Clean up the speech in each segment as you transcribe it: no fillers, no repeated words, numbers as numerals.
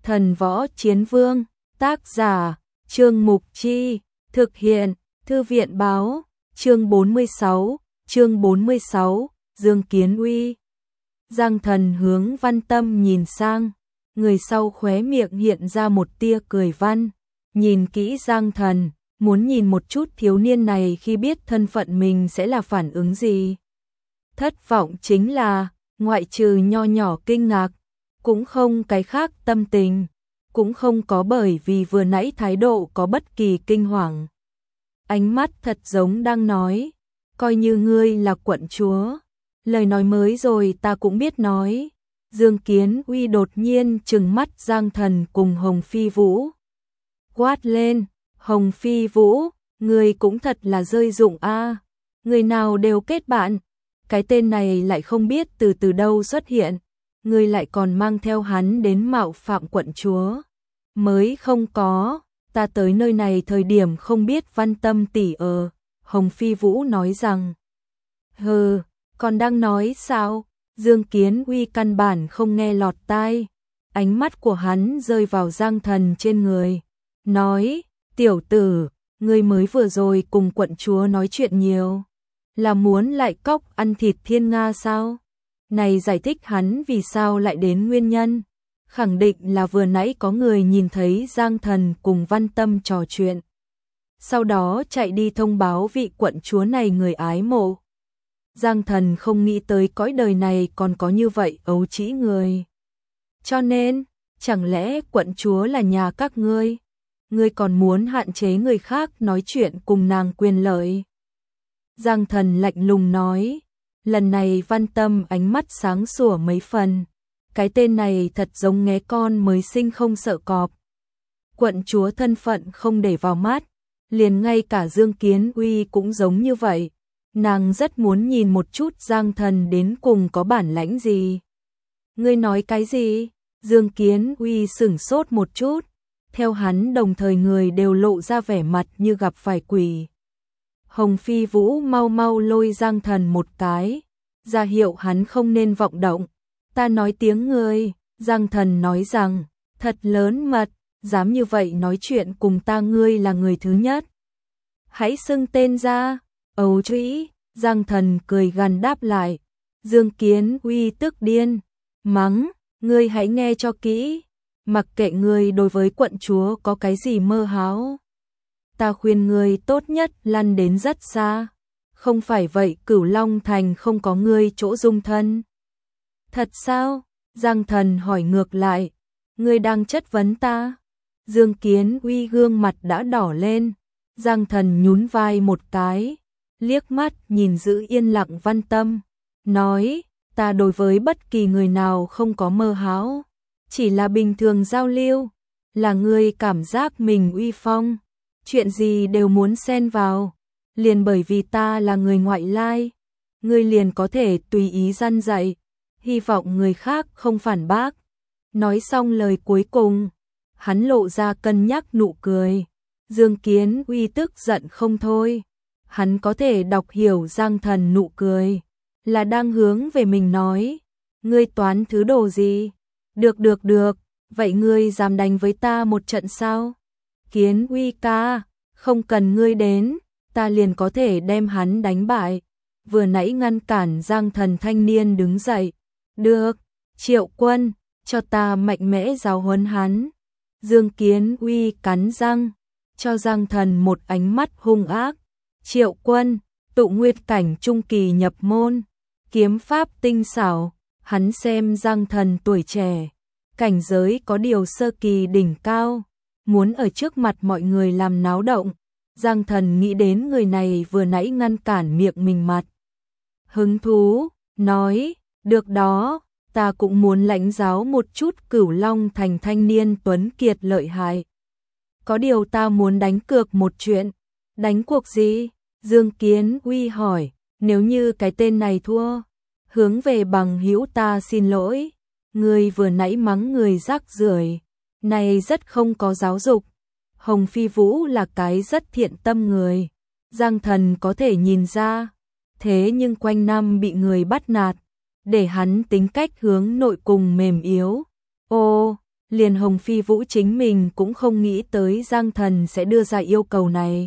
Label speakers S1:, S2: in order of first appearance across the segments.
S1: Thần Võ Chiến Vương, tác giả, Trương Mục Chi, thực hiện, Thư viện báo, chương 46, Dương Kiến Uy. Giang Thần hướng Văn Tâm nhìn sang, người sau khóe miệng hiện ra một tia cười văn, nhìn kỹ Giang Thần, muốn nhìn một chút thiếu niên này khi biết thân phận mình sẽ là phản ứng gì. Thất vọng chính là, ngoại trừ nho nhỏ kinh ngạc, cũng không cái khác tâm tình, cũng không có bởi vì vừa nãy thái độ có bất kỳ kinh hoàng. Ánh mắt thật giống đang nói, coi như ngươi là quận chúa, lời nói mới rồi ta cũng biết nói. Dương Kiến Uy đột nhiên trừng mắt Giang Thần cùng Hồng Phi Vũ. Quát lên, Hồng Phi Vũ, ngươi cũng thật là rơi dụng a, người nào đều kết bạn, cái tên này lại không biết từ đâu xuất hiện, ngươi lại còn mang theo hắn đến mạo phạm quận chúa. Mới không có, ta tới nơi này thời điểm không biết Văn Tâm tỷ ở, Hồng Phi Vũ nói rằng. Hừ, còn đang nói sao? Dương Kiến Uy căn bản không nghe lọt tai, ánh mắt của hắn rơi vào Giang Thần trên người, nói, tiểu tử, ngươi mới vừa rồi cùng quận chúa nói chuyện nhiều, là muốn lại cóc ăn thịt thiên nga sao? Này giải thích hắn vì sao lại đến nguyên nhân, khẳng định là vừa nãy có người nhìn thấy Giang Thần cùng Văn Tâm trò chuyện, sau đó chạy đi thông báo vị quận chúa này người ái mộ. Giang Thần không nghĩ tới cõi đời này còn có như vậy ấu trĩ người. Cho nên, chẳng lẽ quận chúa là nhà các ngươi? Ngươi còn muốn hạn chế người khác nói chuyện cùng nàng quyền lợi? Giang Thần lạnh lùng nói, lần này Văn Tâm ánh mắt sáng sủa mấy phần. Cái tên này thật giống nghé con mới sinh không sợ cọp. Quận chúa thân phận không để vào mắt, liền ngay cả Dương Kiến Uy cũng giống như vậy. Nàng rất muốn nhìn một chút Giang Thần đến cùng có bản lãnh gì. Ngươi nói cái gì? Dương Kiến Uy sửng sốt một chút, theo hắn đồng thời người đều lộ ra vẻ mặt như gặp phải quỷ. Hồng Phi Vũ mau mau lôi Giang Thần một cái, ra hiệu hắn không nên vọng động. Ta nói tiếng ngươi, Giang Thần nói rằng, thật lớn mật, dám như vậy nói chuyện cùng ta, ngươi là người thứ nhất. Hãy xưng tên ra. Ấu trĩ, Giang Thần cười gằn đáp lại. Dương Kiến Uy tức điên, mắng, ngươi hãy nghe cho kỹ, mặc kệ ngươi đối với quận chúa có cái gì mơ hão, ta khuyên ngươi tốt nhất lăn đến rất xa, không phải vậy Cửu Long Thành không có ngươi chỗ dung thân. Thật sao? Giang Thần hỏi ngược lại, ngươi đang chất vấn ta? Dương Kiến Uy gương mặt đã đỏ lên, Giang Thần nhún vai một cái, liếc mắt nhìn giữ yên lặng Văn Tâm, nói, ta đối với bất kỳ người nào không có mơ hão, chỉ là bình thường giao lưu, là ngươi cảm giác mình uy phong, chuyện gì đều muốn xen vào, liền bởi vì ta là người ngoại lai, ngươi liền có thể tùy ý răn dạy, hy vọng người khác không phản bác. Nói xong lời cuối cùng, hắn lộ ra cân nhắc nụ cười. Dương Kiến Uy tức giận không thôi. Hắn có thể đọc hiểu Giang Thần nụ cười, là đang hướng về mình nói, ngươi toán thứ đồ gì? Được, vậy ngươi dám đánh với ta một trận sao? Kiến Uy ca, không cần ngươi đến, ta liền có thể đem hắn đánh bại. Vừa nãy ngăn cản Giang Thần thanh niên đứng dậy. Được, Triệu Quân, cho ta mạnh mẽ giáo huấn hắn. Dương Kiến Uy cắn răng, cho Giang Thần một ánh mắt hung ác. Triệu Quân, tụ nguyệt cảnh trung kỳ nhập môn, kiếm pháp tinh xảo, hắn xem Giang Thần tuổi trẻ, cảnh giới có điều sơ kỳ đỉnh cao, muốn ở trước mặt mọi người làm náo động. Giang Thần nghĩ đến người này vừa nãy ngăn cản miệng mình mặt. Hứng thú, nói, được đó, ta cũng muốn lãnh giáo một chút Cửu Long Thành thanh niên tuấn kiệt lợi hại. Có điều ta muốn đánh cược một chuyện. Đánh cuộc gì? Dương Kiến Uy hỏi, nếu như cái tên này thua, hướng về bằng hữu ta xin lỗi, người vừa nãy mắng người rác rưởi, này rất không có giáo dục. Hồng Phi Vũ là cái rất thiện tâm người, Giang Thần có thể nhìn ra, thế nhưng quanh năm bị người bắt nạt, để hắn tính cách hướng nội cùng mềm yếu. Ô, liền Hồng Phi Vũ chính mình cũng không nghĩ tới Giang Thần sẽ đưa ra yêu cầu này.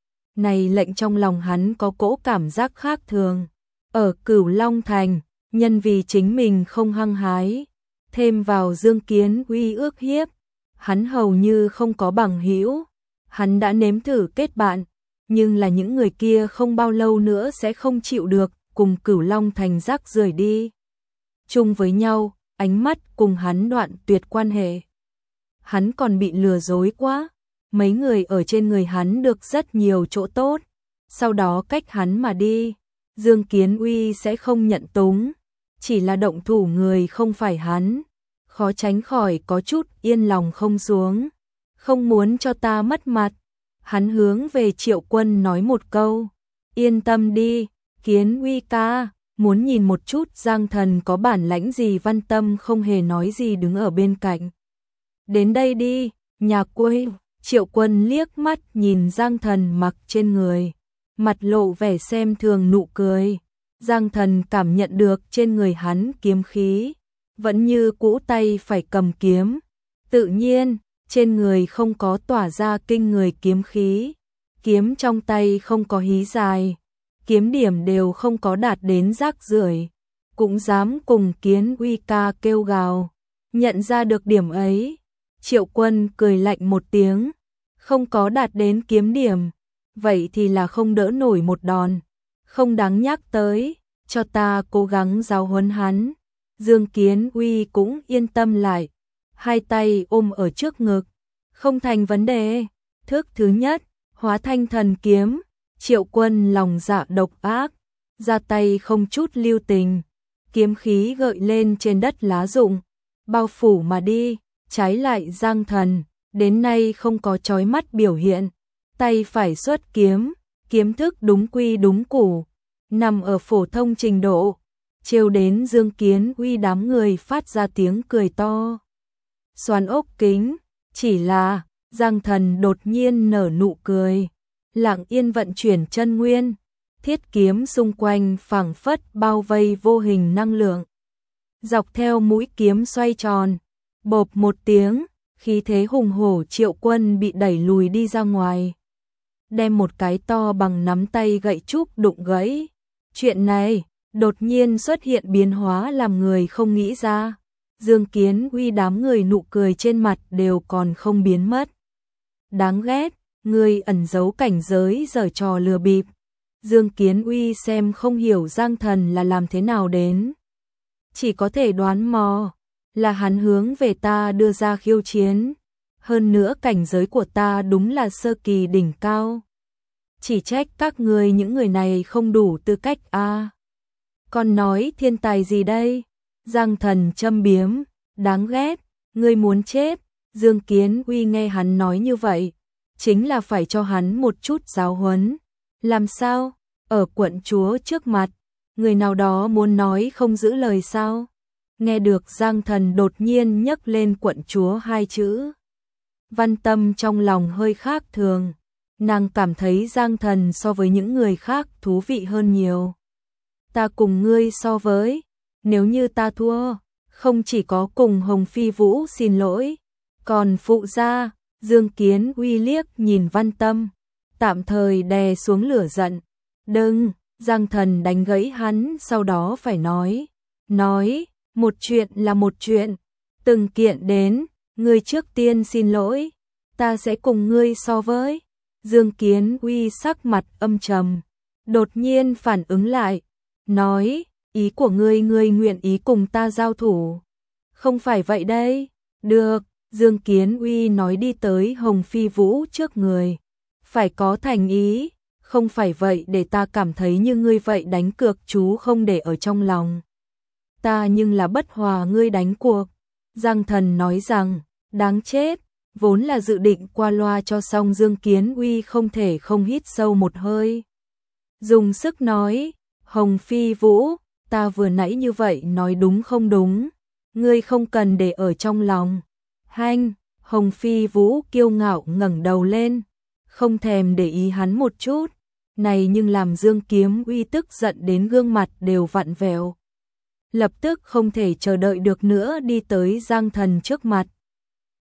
S1: Này lệnh trong lòng hắn có cỗ cảm giác khác thường. Ở Cửu Long Thành, nhân vì chính mình không hăng hái, thêm vào Dương Kiến Uy ước hiếp, hắn hầu như không có bằng hữu. Hắn đã nếm thử kết bạn, nhưng là những người kia không bao lâu nữa sẽ không chịu được, cùng Cửu Long Thành rác rời đi. Chung với nhau, ánh mắt cùng hắn đoạn tuyệt quan hệ. Hắn còn bị lừa dối quá, mấy người ở trên người hắn được rất nhiều chỗ tốt, sau đó cách hắn mà đi. Dương Kiến Uy sẽ không nhận túng, chỉ là động thủ người không phải hắn, khó tránh khỏi có chút yên lòng không xuống, không muốn cho ta mất mặt. Hắn hướng về Triệu Quân nói một câu, yên tâm đi, Kiến Uy ca, muốn nhìn một chút Giang Thần có bản lãnh gì. Văn Tâm không hề nói gì đứng ở bên cạnh. Đến đây đi, nhà quê. Triệu Quân liếc mắt nhìn Giang Thần mặc trên người, mặt lộ vẻ xem thường nụ cười. Giang Thần cảm nhận được trên người hắn kiếm khí, vẫn như cũ tay phải cầm kiếm. Tự nhiên, trên người không có tỏa ra kinh người kiếm khí, kiếm trong tay không có hí dài, kiếm điểm đều không có đạt đến rác rưởi, cũng dám cùng Kiến Uy ca kêu gào. Nhận ra được điểm ấy, Triệu Quân cười lạnh một tiếng, không có đạt đến kiếm điểm, vậy thì là không đỡ nổi một đòn, không đáng nhắc tới, cho ta cố gắng giáo huấn hắn. Dương Kiến Uy cũng yên tâm lại, hai tay ôm ở trước ngực, không thành vấn đề. Thức thứ nhất, hóa thanh thần kiếm. Triệu Quân lòng dạ độc ác, ra tay không chút lưu tình, kiếm khí gợi lên trên đất lá rụng, bao phủ mà đi. Trái lại Giang Thần, đến nay không có chói mắt biểu hiện, tay phải xuất kiếm, kiếm thức đúng quy đúng củ, nằm ở phổ thông trình độ, trêu đến Dương Kiến Uy đám người phát ra tiếng cười to. Xoàn ốc kính, chỉ là Giang Thần đột nhiên nở nụ cười, lặng yên vận chuyển chân nguyên, thiết kiếm xung quanh phảng phất bao vây vô hình năng lượng. Dọc theo mũi kiếm xoay tròn, bộp một tiếng, khí thế hùng hổ Triệu Quân bị đẩy lùi đi ra ngoài, đem một cái to bằng nắm tay gậy trúc đụng gãy. Chuyện này đột nhiên xuất hiện biến hóa làm người không nghĩ ra. Dương Kiến Uy đám người nụ cười trên mặt đều còn không biến mất. Đáng ghét, người ẩn giấu cảnh giới giở trò lừa bịp. Dương Kiến Uy xem không hiểu Giang Thần là làm thế nào đến, chỉ có thể đoán mò là hắn hướng về ta đưa ra khiêu chiến, hơn nữa cảnh giới của ta đúng là sơ kỳ đỉnh cao. Chỉ trách các ngươi những người này không đủ tư cách a. Còn nói thiên tài gì đây? Giang Thần châm biếm, đáng ghét, ngươi muốn chết. Dương Kiến Uy nghe hắn nói như vậy, chính là phải cho hắn một chút giáo huấn. Làm sao? Ở quận chúa trước mặt, người nào đó muốn nói không giữ lời sao? Nghe được Giang Thần đột nhiên nhắc lên quận chúa hai chữ, Văn Tâm trong lòng hơi khác thường, nàng cảm thấy Giang Thần so với những người khác thú vị hơn nhiều. Ta cùng ngươi so với, nếu như ta thua, không chỉ có cùng Hồng Phi Vũ xin lỗi, còn phụ gia. Dương Kiến Uy liếc nhìn Văn Tâm, tạm thời đè xuống lửa giận. Đừng, Giang Thần đánh gãy hắn, sau đó phải nói, một chuyện là một chuyện, từng kiện đến, ngươi trước tiên xin lỗi, ta sẽ cùng ngươi so với. Dương Kiến Uy sắc mặt âm trầm, đột nhiên phản ứng lại, nói, ý của ngươi nguyện ý cùng ta giao thủ. Không phải vậy đây, được. Dương Kiến Uy nói đi tới Hồng Phi Vũ trước người, phải có thành ý, không phải vậy để ta cảm thấy như ngươi vậy đánh cược chú không để ở trong lòng. Ta nhưng là bất hòa ngươi đánh cuộc. Giang Thần nói rằng, đáng chết, vốn là dự định qua loa cho xong. Dương Kiến Uy không thể không hít sâu một hơi, dùng sức nói, Hồng Phi Vũ, ta vừa nãy như vậy nói đúng không đúng, ngươi không cần để ở trong lòng. Hanh, Hồng Phi Vũ kiêu ngạo ngẩng đầu lên, không thèm để ý hắn một chút, này nhưng làm Dương Kiến Uy tức giận đến gương mặt đều vặn vẹo. Lập tức không thể chờ đợi được nữa đi tới Giang Thần trước mặt,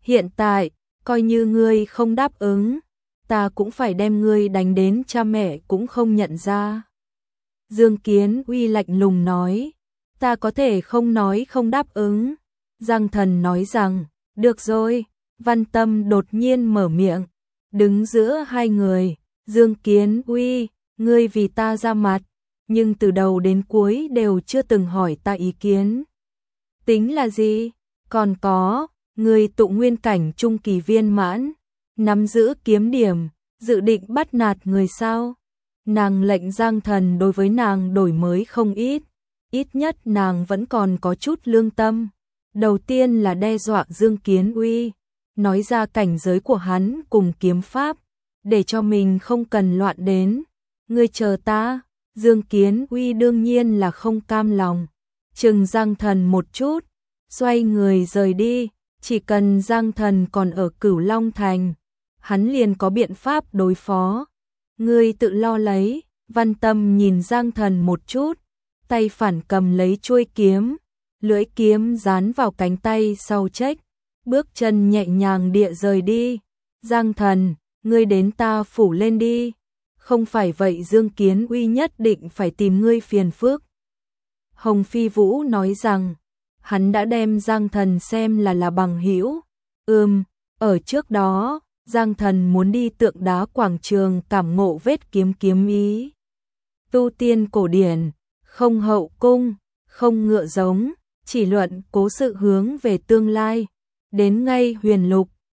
S1: Hiện tại, coi như ngươi không đáp ứng, ta cũng phải đem ngươi đánh đến cha mẹ cũng không nhận ra. Dương Kiến Uy lạnh lùng nói, ta có thể không nói không đáp ứng. Giang Thần nói rằng, được rồi. Văn Tâm đột nhiên mở miệng, đứng giữa hai người, Dương Kiến Uy, ngươi vì ta ra mặt, nhưng từ đầu đến cuối đều chưa từng hỏi ta ý kiến. Tính là gì? Còn có, ngươi tụ nguyên cảnh trung kỳ viên mãn, nắm giữ kiếm điểm, dự định bắt nạt người sao? Nàng lệnh Giang Thần đối với nàng đổi mới không ít nhất nàng vẫn còn có chút lương tâm. Đầu tiên là đe dọa Dương Kiến Uy, nói ra cảnh giới của hắn cùng kiếm pháp, để cho mình không cần loạn đến. Ngươi chờ ta. Dương Kiến Uy đương nhiên là không cam lòng, chừng Giang Thần một chút, xoay người rời đi. Chỉ cần Giang Thần còn ở Cửu Long Thành, hắn liền có biện pháp đối phó. Ngươi tự lo lấy. Văn Tâm nhìn Giang Thần một chút, tay phản cầm lấy chuôi kiếm, lưỡi kiếm dán vào cánh tay sau chếch, bước chân nhẹ nhàng địa rời đi. Giang Thần, ngươi đến ta phủ lên đi, không phải vậy Dương Kiến Uy nhất định phải tìm ngươi phiền phức. Hồng Phi Vũ nói rằng, hắn đã đem Giang Thần xem là bằng hữu. Ở trước đó, Giang Thần muốn đi Tượng Đá quảng trường cảm ngộ vết kiếm ý. Tu tiên cổ điển, không hậu cung, không ngựa giống, chỉ luận cố sự hướng về tương lai. Đến ngay Huyền Lục,